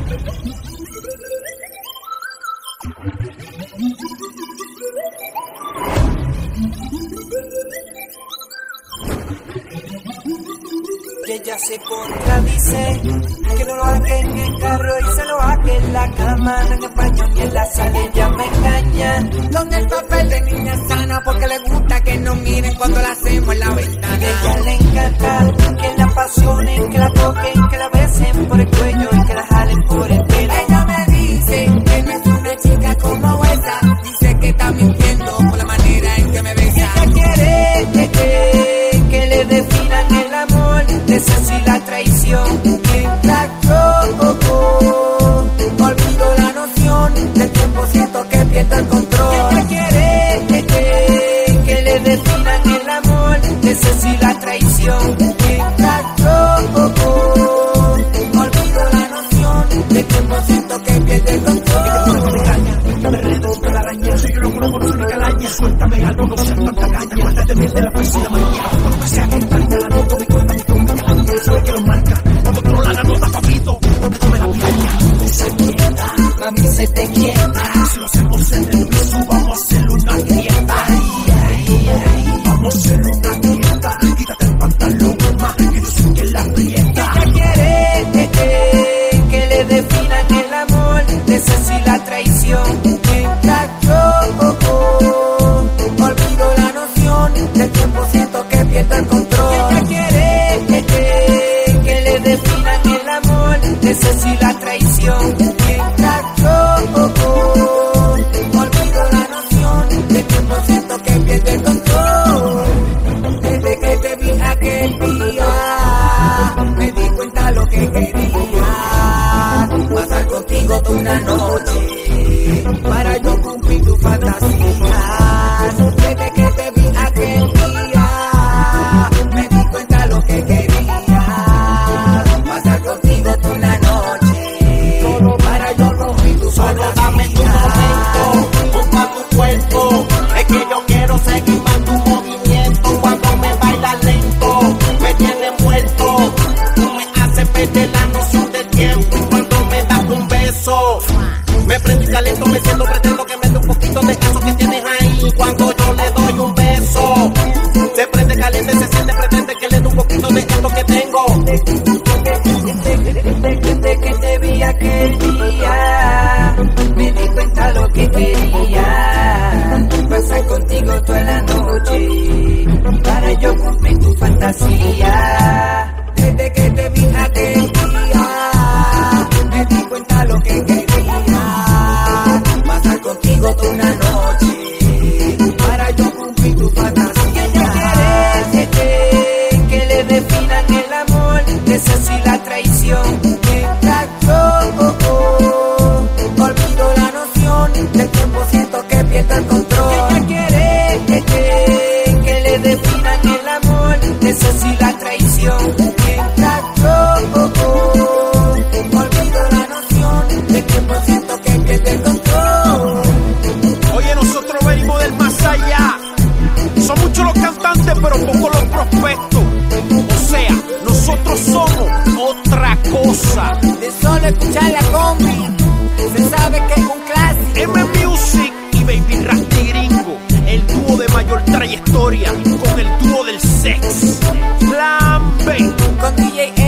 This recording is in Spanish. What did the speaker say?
Y ella se contradice, que no lo haga en el carro y se lo haga en la cama, no en el baño ni en la sala, ella me engaña. Donde el papel de niña sana, porque le gusta que nos miren cuando la hacemos en la ventana. A ella le encanta que la apasionen, que la toquen, que la besen por el cuello y que la jalen por el pelo. Ella me dice que no es una chica como esa, dice que está mintiendo por la manera en que me besa. Ella quiere que le definan el amor, desasí la traición. Mientras yo olvido la noción del tiempo, siento que pierdo el control. Ella quiere que le definan el amor, desasí la traición. Mientras yo olvido la noción del tiempo, siento que pierdo el control. Me redo con la araña, soy yo loco, no conozco una calaña. Suéltame algo, no seas tanta caña. Mátate bien de la poesía manía. Por lo que sea que encanta la nota, mi cuenta, mi conta, que la mía sabe que lo marca. Cuando controla la nota, papito, porque come la piraña. Se quieta, Mami, se te quieta. si lo hacemos en el piso, vamos a hacer una grieta. Vamos a hacer una grieta. Quítate el pantalón, más que dicen que la aprieta. Ella quiere que le definan el amor, desasí la traición. Mientras yo olvido la noción del tiempo, siento que pierdo el control. Ella quiere que le definan el amor, desasí la traición. Mientras yo olvido la noción del tiempo, siento que pierdo el control. Desde que te vi aquel día, me di cuenta lo que quería. Pasar contigo toda una noche, para yo cumplir tus fantasías. Desde que te vi aquel día, me di cuenta lo que quería. Pasar contigo toda una noche, para yo cumplir tus Solo dame tu momento, junto a tu cuerpo. Es que yo quiero seguir más tu movimiento. Cuando me baila lento, me tiene muerto. Tú me haces perder la noción del tiempo. Y cuando me das un beso, me prendo y caliento, me siento, pretendo que me dé un poquito de eso que tienes ahí. Cuando yo le doy un beso, se prende caliente, se siente, pretende que le dé un poquito de esto que tengo. Desde que te vi aquel día, me di cuenta lo que quería. Pasar contigo toda la noche, para yo cumplir tu fantasía. Desde que te vi aquel día, me di cuenta lo que quería. Pasar contigo toda una noche, para yo cumplir tu fantasía. Ella quiere que le definan el amor, desasí la traición. Mientras yo olvido la noción del tiempo, siento que pierdo el control. Ella quiere que le definan el amor, desasí la traición. Mientras yo olvido la noción del tiempo, siento que pierdo el control. Oye, nosotros venimos del más allá. Son muchos los cantantes, pero pocos los prospectos. O sea, nosotros somos otra cosa. De solo escuchar la combi, se sabe que es un clásico. M Music y Baby Rasty Gringo, el dúo de mayor trayectoria con el dúo del sex. Plan B. Con DJ